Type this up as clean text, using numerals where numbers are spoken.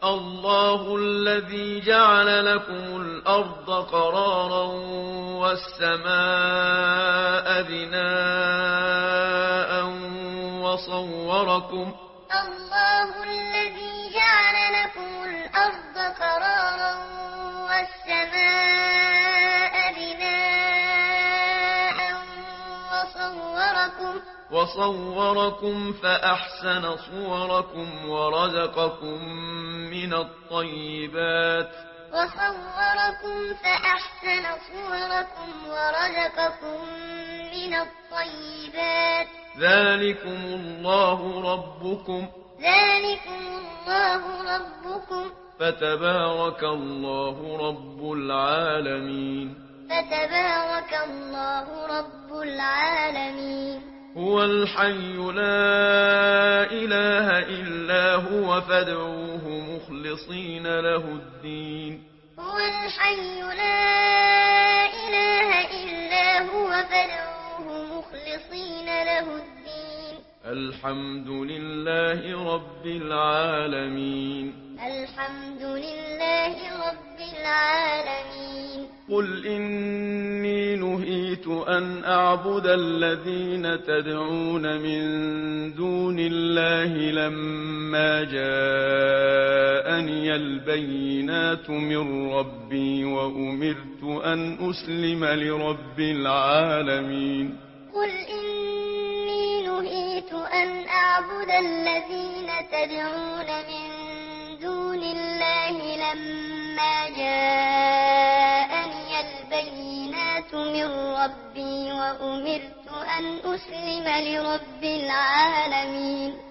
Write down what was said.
الله الذي جعل لكم الأرض قرارا والسماء بناء وصوركم الله الذي جعل لكم الأرض قرارا والسماء بناء وصوركم فأحسن صوركم ورزقكم من الطيبات ذلكم الله ربكم فتبارك الله رب العالمين هو الحي لا إله إلا هو فادعوه مخلصين له الدين الحمد لله رب العالمين قل إني نهيت أن أعبد الذين تدعون من دون الله لما جاءني البينات من ربي وأمرت أن أسلم لرب العالمين قل إني نهيت أن أعبد الذين تدعون من دون الله لما جاءني البينات من ربي وأمرت أن أسلم لرب العالمين